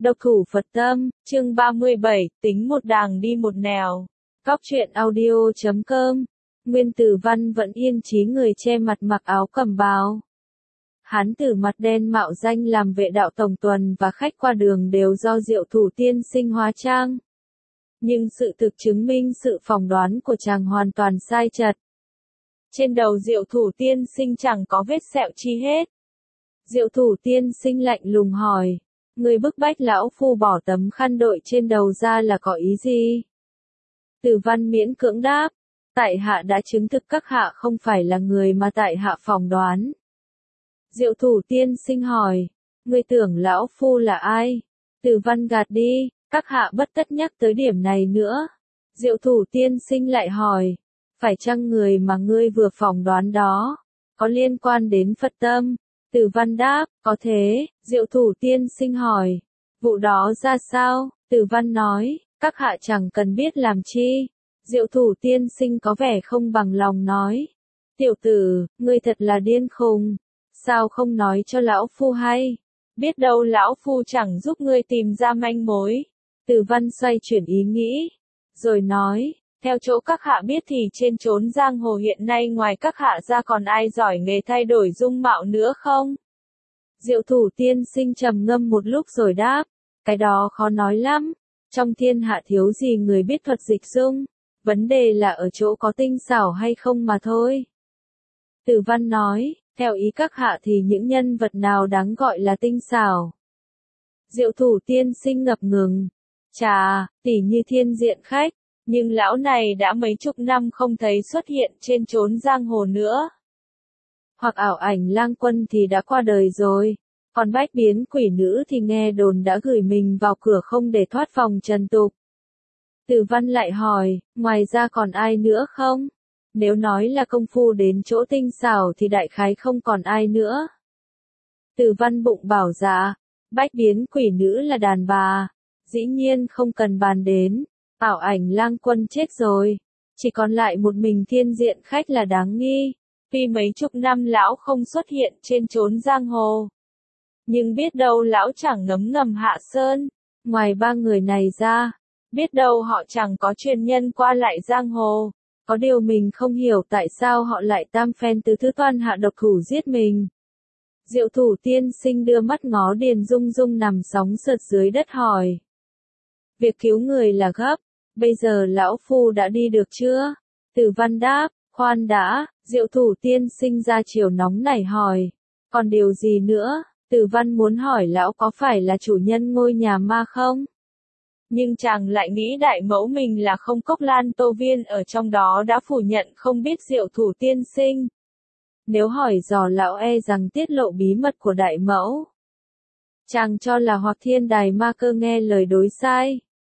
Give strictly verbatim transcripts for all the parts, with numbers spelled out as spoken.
Độc thủ Phật tâm, chương ba mươi bảy, tính một đàng đi một nẻo. Góc truyện audio chấm com. Nguyên Tử Văn vẫn yên trí người che mặt mặc áo cẩm bào. Hán tử mặt đen mạo danh làm vệ đạo tổng tuần và khách qua đường đều do Diệu Thủ tiên sinh hóa trang. Nhưng sự thực chứng minh sự phỏng đoán của chàng hoàn toàn sai chật. Trên đầu Diệu Thủ tiên sinh chẳng có vết sẹo chi hết. Diệu Thủ tiên sinh lạnh lùng hỏi, người bức bách lão phu bỏ tấm khăn đội trên đầu ra là có ý gì? Tử Văn miễn cưỡng đáp, tại hạ đã chứng thực các hạ không phải là người mà tại hạ phỏng đoán. Diệu Thủ tiên sinh hỏi, người tưởng lão phu là ai? Tử Văn gạt đi, các hạ bất tất nhắc tới điểm này nữa. Diệu Thủ tiên sinh lại hỏi, phải chăng người mà ngươi vừa phỏng đoán đó có liên quan đến Phật tâm? Tử Văn đáp, có thế. Diệu Thủ tiên sinh hỏi, vụ đó ra sao? Tử Văn nói, các hạ chẳng cần biết làm chi. Diệu Thủ tiên sinh có vẻ không bằng lòng nói, tiểu tử, ngươi thật là điên khùng, sao không nói cho lão phu hay? Biết đâu lão phu chẳng giúp ngươi tìm ra manh mối. Tử Văn xoay chuyển ý nghĩ, rồi nói, theo chỗ các hạ biết thì trên chốn giang hồ hiện nay ngoài các hạ ra còn ai giỏi nghề thay đổi dung mạo nữa không? Diệu Thủ tiên sinh trầm ngâm một lúc rồi đáp, cái đó khó nói lắm, trong thiên hạ thiếu gì người biết thuật dịch dung, vấn đề là ở chỗ có tinh xảo hay không mà thôi. Tử Văn nói, theo ý các hạ thì những nhân vật nào đáng gọi là tinh xảo? Diệu Thủ tiên sinh ngập ngừng, chà, tỉ như Thiên Diện Khách. Nhưng lão này đã mấy chục năm không thấy xuất hiện trên chốn giang hồ nữa. Hoặc Ảo Ảnh Lang Quân thì đã qua đời rồi, còn Bách Biến Quỷ Nữ thì nghe đồn đã gửi mình vào cửa không để thoát vòng trần tục. Tử Văn lại hỏi, ngoài ra còn ai nữa không? Nếu nói là công phu đến chỗ tinh xảo thì đại khái không còn ai nữa. Tử Văn bụng bảo dạ, Bách Biến Quỷ Nữ là đàn bà, dĩ nhiên không cần bàn đến. Ảo Ảnh Lang Quân chết rồi, chỉ còn lại một mình Thiên Diện Khách là đáng nghi, vì mấy chục năm lão không xuất hiện trên chốn giang hồ. Nhưng biết đâu lão chẳng ngấm ngầm hạ sơn, ngoài ba người này ra, biết đâu họ chẳng có truyền nhân qua lại giang hồ, có điều mình không hiểu tại sao họ lại tam phen tứ thứ toan hạ độc thủ giết mình. Diệu Thủ tiên sinh đưa mắt ngó Điền Dung Dung nằm sóng sượt dưới đất hỏi. Việc cứu người là gấp. Bây giờ lão phu đã đi được chưa? Tử Văn đáp, khoan đã. Diệu Thủ tiên sinh ra chiều nóng nảy hỏi, còn điều gì nữa? Tử Văn muốn hỏi lão có phải là chủ nhân ngôi nhà ma không? Nhưng chàng lại nghĩ đại mẫu mình là không Cốc Lan Tô Viên ở trong đó đã phủ nhận không biết Diệu Thủ tiên sinh. Nếu hỏi dò lão e rằng tiết lộ bí mật của đại mẫu. Chàng cho là hoặc Thiên Đài Ma Cơ nghe lời đối sai,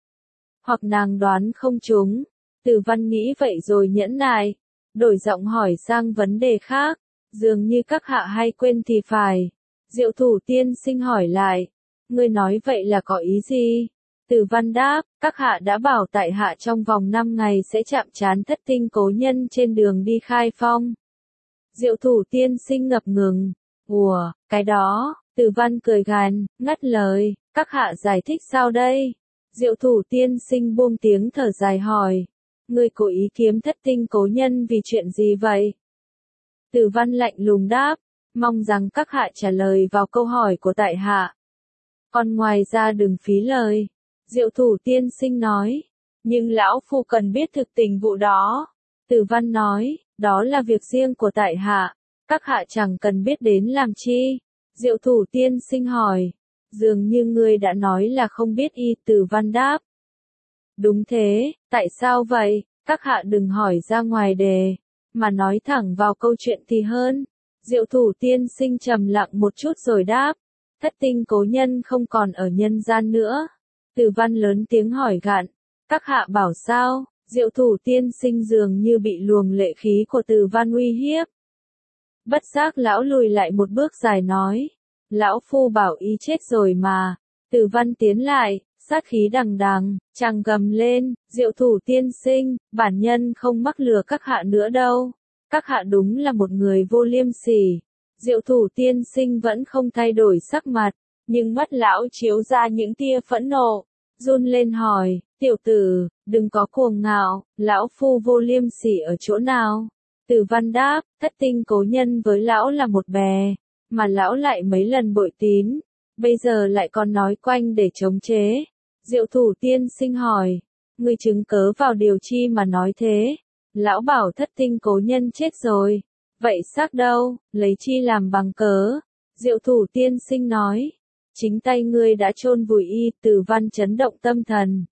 hoặc nàng đoán không trúng. Tử Văn nghĩ vậy rồi nhẫn nại, đổi giọng hỏi sang vấn đề khác, dường như các hạ hay quên thì phải. Diệu Thủ tiên sinh hỏi lại, ngươi nói vậy là có ý gì? Tử Văn đáp, các hạ đã bảo tại hạ trong vòng năm ngày sẽ chạm trán thất tinh cố nhân trên đường đi khai phong. Diệu Thủ tiên sinh ngập ngừng, ủa, cái đó? Tử Văn cười gằn, ngắt lời, các hạ giải thích sao đây? Diệu Thủ tiên sinh buông tiếng thở dài hỏi, ngươi cố ý kiếm thất tinh cố nhân vì chuyện gì vậy? Tử Văn lạnh lùng đáp, mong rằng các hạ trả lời vào câu hỏi của tại hạ. Còn ngoài ra đừng phí lời. Diệu Thủ tiên sinh nói, nhưng lão phu cần biết thực tình vụ đó. Tử Văn nói, đó là việc riêng của tại hạ, các hạ chẳng cần biết đến làm chi. Diệu Thủ tiên sinh hỏi, dường như ngươi đã nói là không biết y. Tử Văn đáp, đúng thế, tại sao vậy? Các hạ đừng hỏi ra ngoài đề, mà nói thẳng vào câu chuyện thì hơn. Diệu Thủ tiên sinh trầm lặng một chút rồi đáp, thất tinh cố nhân không còn ở nhân gian nữa. Tử Văn lớn tiếng hỏi gạn, các hạ bảo sao? Diệu Thủ tiên sinh dường như bị luồng lệ khí của Tử Văn uy hiếp. Bất giác lão lùi lại một bước dài nói, lão phu bảo y chết rồi mà. Tử Văn tiến lại, sát khí đằng đằng, chàng gầm lên, Diệu Thủ tiên sinh, bản nhân không mắc lừa các hạ nữa đâu. Các hạ đúng là một người vô liêm sỉ. Diệu Thủ tiên sinh vẫn không thay đổi sắc mặt, Nhưng mắt lão chiếu ra những tia phẫn nộ, run lên hỏi, tiểu tử, đừng có cuồng ngạo, lão phu vô liêm sỉ ở chỗ nào? Từ Văn đáp, thất tinh cố nhân với lão là một bè, mà lão lại mấy lần bội tín, bây giờ lại còn nói quanh để chống chế. Diệu Thủ tiên sinh hỏi, ngươi chứng cớ vào điều chi mà nói thế? Lão bảo thất tinh cố nhân chết rồi. Vậy xác đâu, lấy chi làm bằng cớ? Diệu Thủ tiên sinh nói, chính tay ngươi đã chôn vùi y. Từ Văn chấn động tâm thần,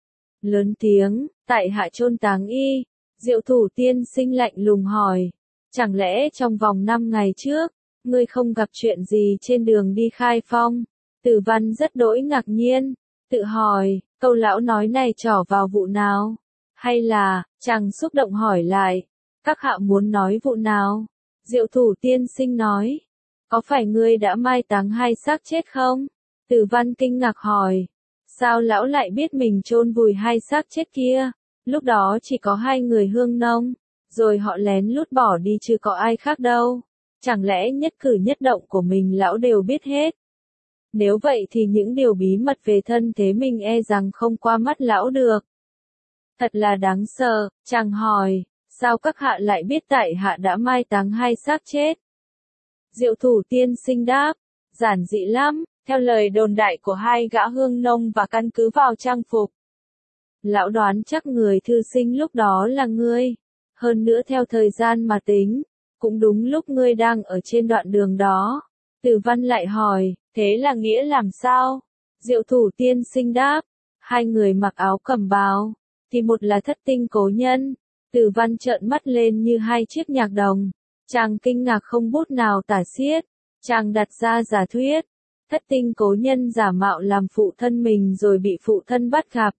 lớn tiếng, tại hạ chôn táng y. Diệu Thủ tiên sinh lạnh lùng hỏi, chẳng lẽ trong vòng năm ngày trước, ngươi không gặp chuyện gì trên đường đi Khai Phong? Từ Văn rất đỗi ngạc nhiên, tự hỏi, câu lão nói này trỏ vào vụ nào? Hay là, chàng xúc động hỏi lại, các hạ muốn nói vụ nào? Diệu Thủ tiên sinh nói, có phải ngươi đã mai táng hai xác chết không? Từ Văn kinh ngạc hỏi, sao lão lại biết mình chôn vùi hai xác chết kia? Lúc đó chỉ có hai người Hương Nông, rồi họ lén lút bỏ đi chứ có ai khác đâu. Chẳng lẽ nhất cử nhất động của mình lão đều biết hết? Nếu vậy thì những điều bí mật về thân thế mình e rằng không qua mắt lão được. Thật là đáng sợ. Chàng hỏi, sao các hạ lại biết tại hạ đã mai táng hai xác chết? Diệu Thủ tiên sinh đáp, giản dị lắm, theo lời đồn đại của hai gã Hương Nông và căn cứ vào trang phục. Lão đoán chắc người thư sinh lúc đó là ngươi. Hơn nữa theo thời gian mà tính, cũng đúng lúc ngươi đang ở trên đoạn đường đó. Từ Văn lại hỏi, thế là nghĩa làm sao? Diệu Thủ tiên sinh đáp, hai người mặc áo cẩm bào, thì một là thất tinh cố nhân. Từ Văn trợn mắt lên như hai chiếc nhạc đồng. Chàng kinh ngạc không bút nào tả xiết. Chàng đặt ra giả thuyết, thất tinh cố nhân giả mạo làm phụ thân mình rồi bị phụ thân bắt gặp.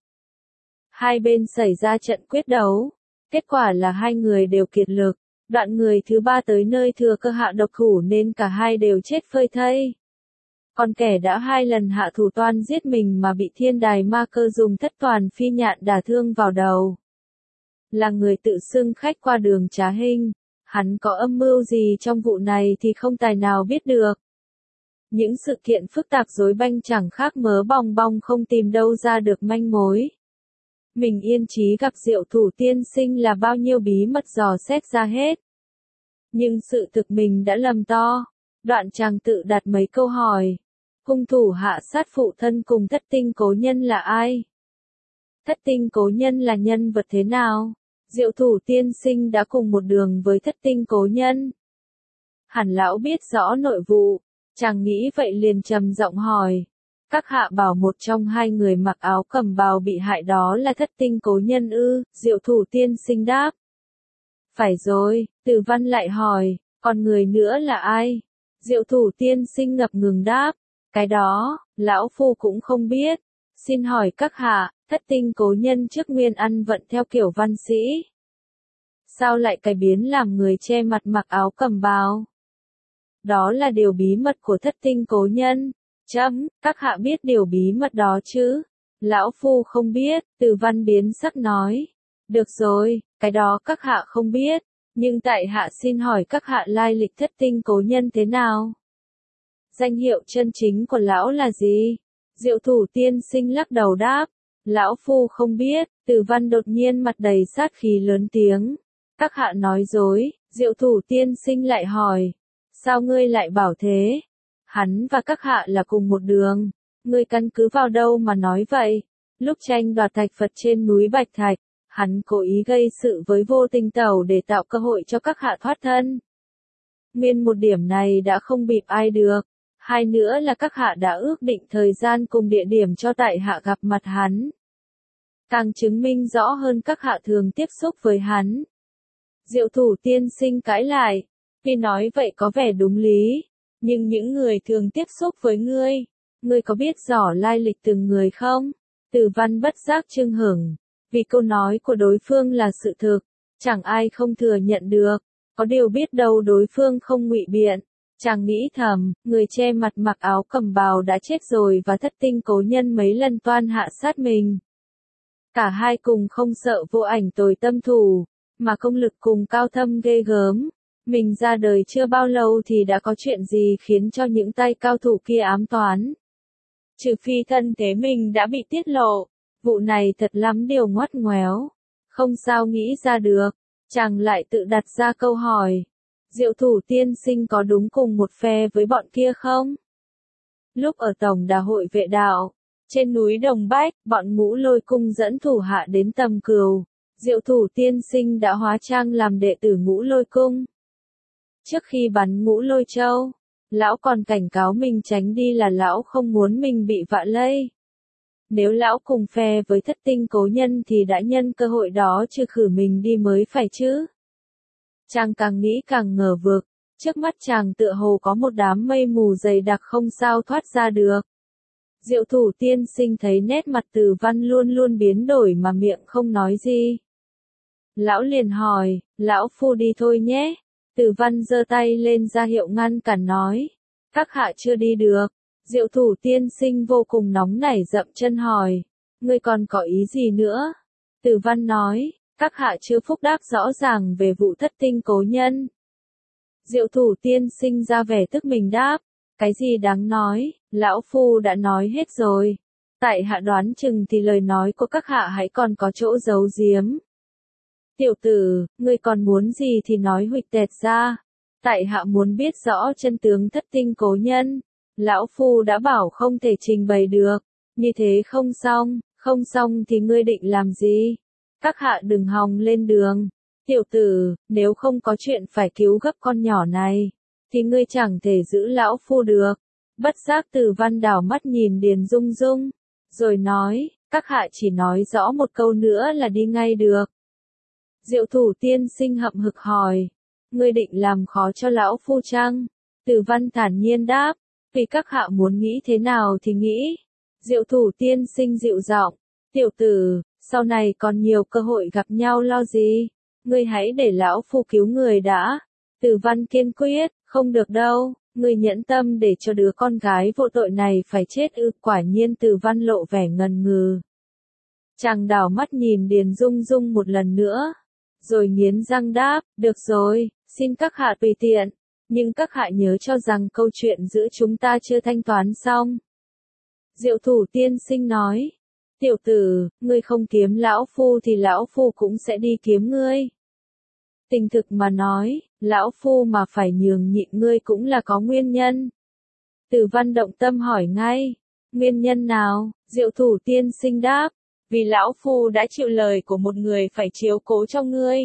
Hai bên xảy ra trận quyết đấu. Kết quả là hai người đều kiệt lực. Đoạn người thứ ba tới nơi thừa cơ hạ độc thủ nên cả hai đều chết phơi thây. Còn kẻ đã hai lần hạ thủ toan giết mình mà bị thiên đài ma cơ dùng thất toàn phi nhạn đả thương vào đầu. Là người tự xưng khách qua đường Trá Hinh. Hắn có âm mưu gì trong vụ này thì không tài nào biết được. Những sự kiện phức tạp rối banh chẳng khác mớ bong bong không tìm đâu ra được manh mối. Mình yên chí gặp Diệu Thủ tiên sinh là bao nhiêu bí mật dò xét ra hết. Nhưng sự thực mình đã lầm to. Đoạn chàng tự đặt mấy câu hỏi. Hung thủ hạ sát phụ thân cùng thất tinh cố nhân là ai? Thất tinh cố nhân là nhân vật thế nào? Diệu Thủ tiên sinh đã cùng một đường với thất tinh cố nhân. Hẳn lão biết rõ nội vụ. Chàng nghĩ vậy liền trầm giọng hỏi. Các hạ bảo một trong hai người mặc áo cẩm bào bị hại đó là thất tinh cố nhân ư? Diệu Thủ tiên sinh đáp. Phải rồi. Từ Văn lại hỏi, còn người nữa là ai? Diệu Thủ tiên sinh ngập ngừng đáp. Cái đó, lão phu cũng không biết. Xin hỏi các hạ, thất tinh cố nhân trước nguyên ăn vận theo kiểu văn sĩ. Sao lại cải biến làm người che mặt mặc áo cẩm bào? Đó là điều bí mật của thất tinh cố nhân. Chấm, các hạ biết điều bí mật đó chứ? Lão phu không biết. Từ Văn biến sắc nói. Được rồi, cái đó các hạ không biết. Nhưng tại hạ xin hỏi các hạ lai lịch thất tinh cố nhân thế nào? Danh hiệu chân chính của lão là gì? Diệu Thủ tiên sinh lắc đầu đáp. Lão phu không biết. Từ Văn đột nhiên mặt đầy sát khí lớn tiếng. Các hạ nói dối. Diệu Thủ tiên sinh lại hỏi. Sao ngươi lại bảo thế? Hắn và các hạ là cùng một đường. Ngươi căn cứ vào đâu mà nói vậy? Lúc tranh đoạt thạch Phật trên núi Bạch Thạch, hắn cố ý gây sự với Vô Tình Tẩu để tạo cơ hội cho các hạ thoát thân. Nguyên một điểm này đã không bịp ai được. Hai nữa là các hạ đã ước định thời gian cùng địa điểm cho tại hạ gặp mặt hắn. Càng chứng minh rõ hơn các hạ thường tiếp xúc với hắn. Diệu Thủ tiên sinh cãi lại. Khi nói vậy có vẻ đúng lý. Nhưng những người thường tiếp xúc với ngươi, ngươi có biết rõ lai lịch từng người không? Từ Văn bất giác chưng hửng. Vì câu nói của đối phương là sự thực, chẳng ai không thừa nhận được. Có điều biết đâu đối phương không ngụy biện. Chàng nghĩ thầm, người che mặt mặc áo cẩm bào đã chết rồi và thất tinh cố nhân mấy lần toan hạ sát mình. Cả hai cùng không sợ vô ảnh tồi tâm thủ, mà công lực cùng cao thâm ghê gớm. Mình ra đời chưa bao lâu thì đã có chuyện gì khiến cho những tay cao thủ kia ám toán. Trừ phi thân thế mình đã bị tiết lộ, vụ này thật lắm điều ngoắt ngoéo. Không sao nghĩ ra được, chàng lại tự đặt ra câu hỏi. Diệu Thủ tiên sinh có đúng cùng một phe với bọn kia không? Lúc ở tổng đà hội vệ đạo, trên núi Đồng Bách, bọn Ngũ Lôi cung dẫn thủ hạ đến Tầm Cừu, Diệu Thủ tiên sinh đã hóa trang làm đệ tử Ngũ Lôi cung. Trước khi bắn Ngũ Lôi Châu, lão còn cảnh cáo mình tránh đi là lão không muốn mình bị vạ lây. Nếu lão cùng phe với Thất Tinh Cố Nhân thì đã nhân cơ hội đó trừ khử mình đi mới phải chứ. Chàng càng nghĩ càng ngờ vực, trước mắt chàng tựa hồ có một đám mây mù dày đặc không sao thoát ra được. Diệu Thủ tiên sinh thấy nét mặt Từ Văn luôn luôn biến đổi mà miệng không nói gì. Lão liền hỏi, lão phu đi thôi nhé. Từ Văn giơ tay lên ra hiệu ngăn cản nói, các hạ chưa đi được. Diệu Thủ tiên sinh vô cùng nóng nảy dậm chân hỏi, ngươi còn có ý gì nữa? Từ Văn nói, các hạ chưa phúc đáp rõ ràng về vụ Thất Tinh Cố Nhân. Diệu Thủ tiên sinh ra vẻ tức mình đáp, cái gì đáng nói, lão phu đã nói hết rồi. Tại hạ đoán chừng thì lời nói của các hạ hãy còn có chỗ giấu giếm. Tiểu tử, ngươi còn muốn gì thì nói huỵch tẹt ra. Tại hạ muốn biết rõ chân tướng Thất Tinh Cố Nhân. Lão phu đã bảo không thể trình bày được. Như thế không xong, không xong thì ngươi định làm gì? Các hạ đừng hòng lên đường. Tiểu tử, nếu không có chuyện phải cứu gấp con nhỏ này, thì ngươi chẳng thể giữ lão phu được. Bất giác Từ Văn đảo mắt nhìn Điền Dung Dung, rồi nói, các hạ chỉ nói rõ một câu nữa là đi ngay được. Diệu Thủ tiên sinh hậm hực hỏi, ngươi định làm khó cho lão phu chăng? Từ Văn thản nhiên đáp, vì các hạ muốn nghĩ thế nào thì nghĩ. Diệu Thủ tiên sinh dịu giọng, tiểu tử, sau này còn nhiều cơ hội gặp nhau lo gì, ngươi hãy để lão phu cứu người đã. Từ Văn kiên quyết, không được đâu, ngươi nhẫn tâm để cho đứa con gái vô tội này phải chết ư? Quả nhiên Từ Văn lộ vẻ ngần ngừ. Chàng đảo mắt nhìn Điền Dung Dung một lần nữa, rồi nghiến răng đáp, được rồi, xin các hạ tùy tiện, nhưng các hạ nhớ cho rằng câu chuyện giữa chúng ta chưa thanh toán xong. Diệu Thủ tiên sinh nói, tiểu tử, ngươi không kiếm lão phu thì lão phu cũng sẽ đi kiếm ngươi. Tình thực mà nói, lão phu mà phải nhường nhịn ngươi cũng là có nguyên nhân. Từ Văn động tâm hỏi ngay, nguyên nhân nào? Diệu Thủ tiên sinh đáp, vì lão phu đã chịu lời của một người phải chiếu cố cho ngươi.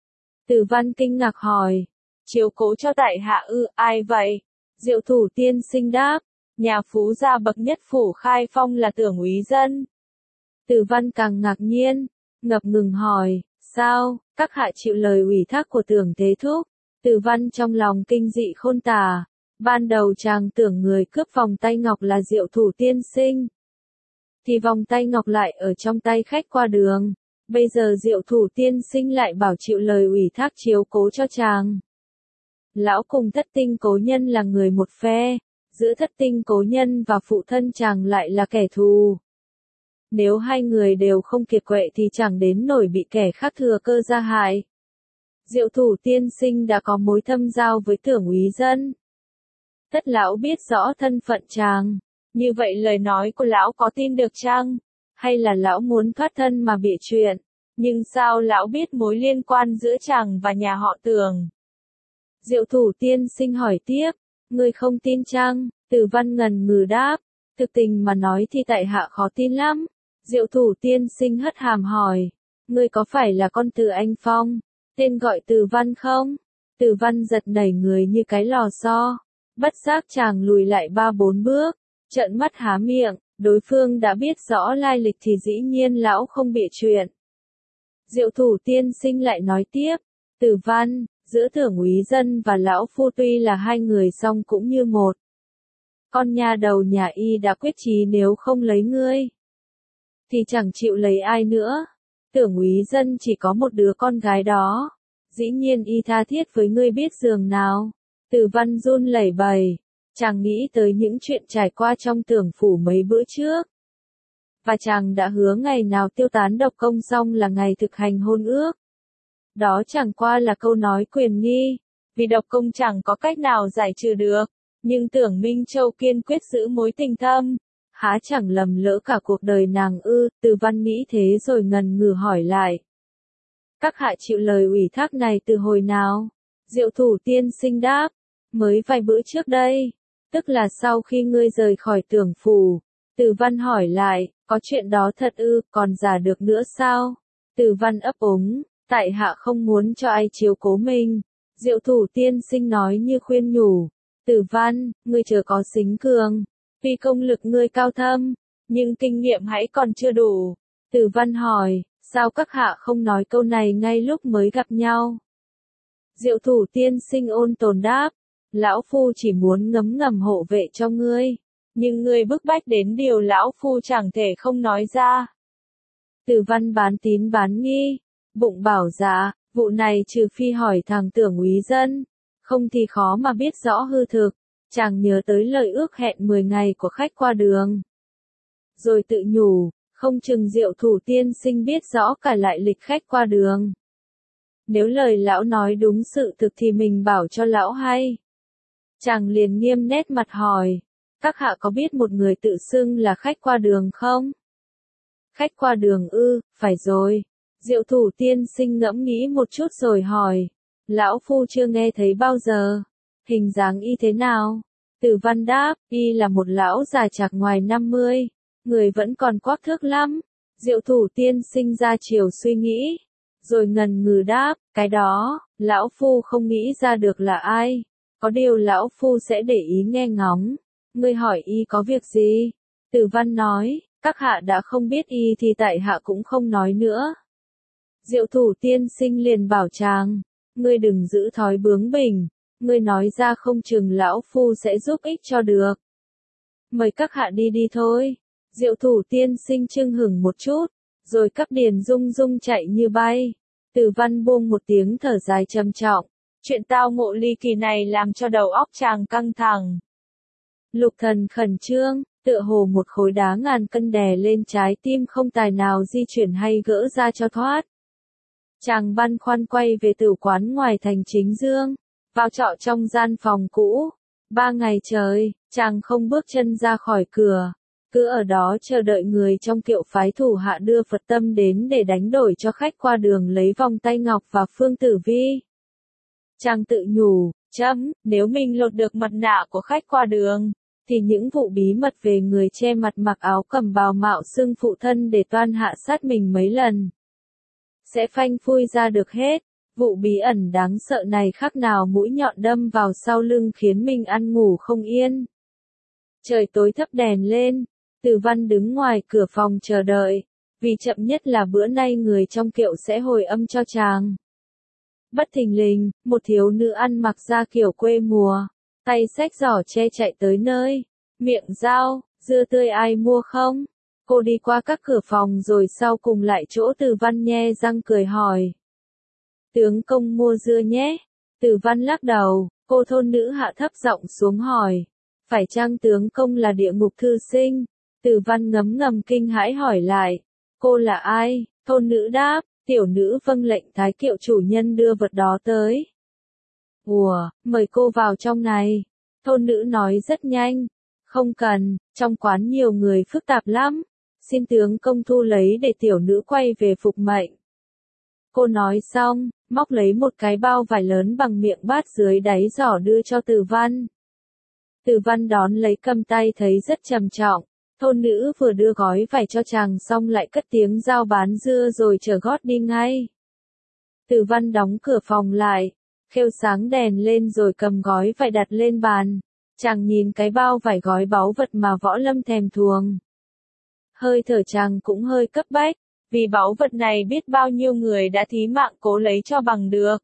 Từ Văn kinh ngạc hỏi, chiếu cố cho tại hạ ư? Ai vậy? Diệu Thủ tiên sinh đáp, nhà phú gia bậc nhất phủ Khai Phong là Tưởng úy dân. Từ Văn càng ngạc nhiên, ngập ngừng hỏi, sao, các hạ chịu lời ủy thác của Tưởng Thế Thúc? Từ Văn trong lòng kinh dị khôn tả, ban đầu chàng tưởng người cướp vòng tay ngọc là Diệu Thủ tiên sinh, thì vòng tay ngọc lại ở trong tay khách qua đường, bây giờ Diệu Thủ tiên sinh lại bảo chịu lời ủy thác chiếu cố cho chàng. Lão cùng Thất Tinh Cố Nhân là người một phe, giữa Thất Tinh Cố Nhân và phụ thân chàng lại là kẻ thù. Nếu hai người đều không kiệt quệ thì chẳng đến nổi bị kẻ khác thừa cơ ra hại. Diệu Thủ tiên sinh đã có mối thâm giao với Tưởng úy dân. Tất lão biết rõ thân phận chàng, như vậy lời nói của lão có tin được chăng? Hay là lão muốn thoát thân mà bịa chuyện? Nhưng sao lão biết mối liên quan giữa chàng và nhà họ Tưởng? Diệu Thủ tiên sinh hỏi tiếp, ngươi không tin chăng? Từ Văn ngần ngừ đáp, thực tình mà nói thì tại hạ khó tin lắm. Diệu Thủ tiên sinh hất hàm hỏi, ngươi có phải là con Từ Anh Phong, tên gọi Từ Văn không? Từ Văn giật nảy người như cái lò xo, bất giác chàng lùi lại ba bốn bước, trợn mắt há miệng, đối phương đã biết rõ lai lịch thì dĩ nhiên lão không bịa chuyện. Diệu Thủ tiên sinh lại nói tiếp, Từ Văn, giữa Tưởng úy dân và lão phu tuy là hai người song cũng như một. Con nha đầu nhà y đã quyết chí nếu không lấy ngươi, thì chẳng chịu lấy ai nữa. Tưởng úy dân chỉ có một đứa con gái đó, dĩ nhiên y tha thiết với ngươi biết giường nào. Từ Văn run lẩy bẩy, chàng nghĩ tới những chuyện trải qua trong Tưởng phủ mấy bữa trước. Và chàng đã hứa ngày nào tiêu tán độc công xong là ngày thực hành hôn ước. Đó chẳng qua là câu nói quyền nghi, vì độc công chẳng có cách nào giải trừ được. Nhưng Tưởng Minh Châu kiên quyết giữ mối tình thâm. Há chẳng lầm lỡ cả cuộc đời nàng ư? Từ Văn nghĩ thế rồi ngần ngừ hỏi lại. Các hạ chịu lời ủy thác này từ hồi nào? Diệu Thủ tiên sinh đáp. Mới vài bữa trước đây. Tức là sau khi ngươi rời khỏi Tưởng phủ. Từ Văn hỏi lại, có chuyện đó thật ư, còn giả được nữa sao? Từ Văn ấp úng, tại hạ không muốn cho ai chiếu cố mình. Diệu Thủ tiên sinh nói như khuyên nhủ. Từ Văn, ngươi chớ có xính cường. Vì công lực ngươi cao thâm, nhưng kinh nghiệm hãy còn chưa đủ. Từ Văn hỏi, sao các hạ không nói câu này ngay lúc mới gặp nhau? Diệu Thủ tiên sinh ôn tồn đáp, lão phu chỉ muốn ngấm ngầm hộ vệ cho ngươi, nhưng ngươi bức bách đến điều lão phu chẳng thể không nói ra. Từ Văn bán tín bán nghi, bụng bảo dạ, vụ này trừ phi hỏi thằng Tưởng úy dân, không thì khó mà biết rõ hư thực. Chàng nhớ tới lời ước hẹn mười ngày của khách qua đường. Rồi tự nhủ, không chừng Diệu Thủ tiên sinh biết rõ cả lại lịch khách qua đường. Nếu lời lão nói đúng sự thực thì mình bảo cho lão hay. Chàng liền nghiêm nét mặt hỏi, các hạ có biết một người tự xưng là khách qua đường không? Khách qua đường ư, phải rồi. Diệu Thủ tiên sinh ngẫm nghĩ một chút rồi hỏi, lão phu chưa nghe thấy bao giờ. Hình dáng y thế nào? Từ Văn đáp, y là một lão già chạc ngoài năm mươi, người vẫn còn quắc thước lắm. Diệu Thủ tiên sinh ra chiều suy nghĩ, rồi ngần ngừ đáp, cái đó, lão phu không nghĩ ra được là ai. Có điều lão phu sẽ để ý nghe ngóng. Ngươi hỏi y có việc gì? Từ Văn nói, các hạ đã không biết y thì tại hạ cũng không nói nữa. Diệu Thủ tiên sinh liền bảo chàng, ngươi đừng giữ thói bướng bỉnh. Ngươi nói ra không chừng lão phu sẽ giúp ích cho được. Mời các hạ đi đi thôi. Diệu Thủ tiên sinh chưng hửng một chút, rồi các điền rung rung chạy như bay. Từ Văn buông một tiếng thở dài trầm trọng. Chuyện tao ngộ ly kỳ này làm cho đầu óc chàng căng thẳng. Lục Thần khẩn trương, tựa hồ một khối đá ngàn cân đè lên trái tim không tài nào di chuyển hay gỡ ra cho thoát. Chàng băn khoăn quay về tử quán ngoài thành Chính Dương. Vào trọ trong gian phòng cũ. Ba ngày trời, chàng không bước chân ra khỏi cửa. Cứ ở đó chờ đợi người trong kiệu phái thủ hạ đưa Phật Tâm đến để đánh đổi cho khách qua đường lấy vòng tay ngọc và phương tử vi. Chàng tự nhủ, chấm, nếu mình lột được mặt nạ của khách qua đường, thì những vụ bí mật về người che mặt mặc áo cẩm bào mạo xưng phụ thân để toan hạ sát mình mấy lần sẽ phanh phui ra được hết. Vụ bí ẩn đáng sợ này khác nào mũi nhọn đâm vào sau lưng khiến mình ăn ngủ không yên. Trời tối thấp đèn lên, Từ Văn đứng ngoài cửa phòng chờ đợi, vì chậm nhất là bữa nay người trong kiệu sẽ hồi âm cho chàng. Bất thình lình, một thiếu nữ ăn mặc da kiểu quê mùa, tay xách giỏ che chạy tới nơi, miệng rao, dưa tươi ai mua không? Cô đi qua các cửa phòng rồi sau cùng lại chỗ Từ Văn nhe răng cười hỏi. Tướng công mua dưa nhé. Từ Văn lắc đầu, cô thôn nữ hạ thấp giọng xuống hỏi. Phải chăng tướng công là địa ngục thư sinh? Từ Văn ngấm ngầm kinh hãi hỏi lại. Cô là ai? Thôn nữ đáp, tiểu nữ vâng lệnh thái kiệu chủ nhân đưa vật đó tới. Ủa, mời cô vào trong này. Thôn nữ nói rất nhanh. Không cần, trong quán nhiều người phức tạp lắm. Xin tướng công thu lấy để tiểu nữ quay về phục mệnh. Cô nói xong, móc lấy một cái bao vải lớn bằng miệng bát dưới đáy giỏ đưa cho Từ Văn. Từ Văn đón lấy cầm tay thấy rất trầm trọng. Thôn nữ vừa đưa gói vải cho chàng xong lại cất tiếng giao bán dưa rồi chở gót đi ngay. Từ Văn đóng cửa phòng lại, khêu sáng đèn lên rồi cầm gói vải đặt lên bàn. Chàng nhìn cái bao vải gói báu vật mà Võ Lâm thèm thuồng. Hơi thở chàng cũng hơi cấp bách. Vì báu vật này biết bao nhiêu người đã thí mạng cố lấy cho bằng được.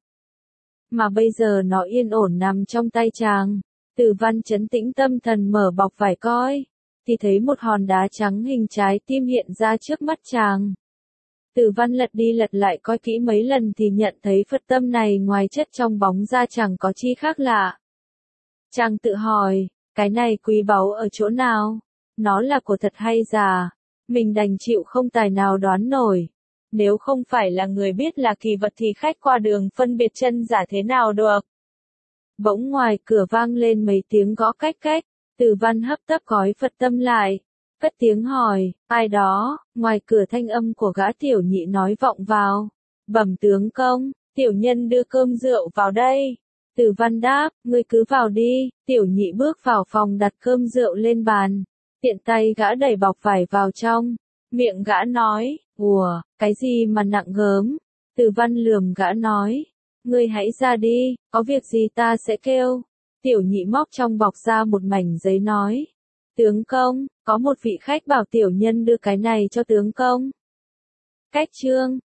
Mà bây giờ nó yên ổn nằm trong tay chàng. Từ Văn trấn tĩnh tâm thần mở bọc vải coi. Thì thấy một hòn đá trắng hình trái tim hiện ra trước mắt chàng. Từ Văn lật đi lật lại coi kỹ mấy lần thì nhận thấy Phật Tâm này ngoài chất trong bóng ra chẳng có chi khác lạ. Chàng tự hỏi, cái này quý báu ở chỗ nào? Nó là của thật hay giả? Mình đành chịu không tài nào đoán nổi. Nếu không phải là người biết là kỳ vật thì khách qua đường phân biệt chân giả thế nào được. Bỗng ngoài cửa vang lên mấy tiếng gõ cách cách, Từ Văn hấp tấp gói Phật tâm lại, cất tiếng hỏi, ai đó, ngoài cửa thanh âm của gã tiểu nhị nói vọng vào. Bẩm tướng công, tiểu nhân đưa cơm rượu vào đây. Từ Văn đáp, ngươi cứ vào đi. Tiểu nhị bước vào phòng đặt cơm rượu lên bàn, tiện tay gã đẩy bọc vải vào trong. Miệng gã nói, ùa, cái gì mà nặng gớm. Từ Văn lườm gã nói, ngươi hãy ra đi, có việc gì ta sẽ kêu. Tiểu nhị móc trong bọc ra một mảnh giấy nói, tướng công, có một vị khách bảo tiểu nhân đưa cái này cho tướng công. Cách chương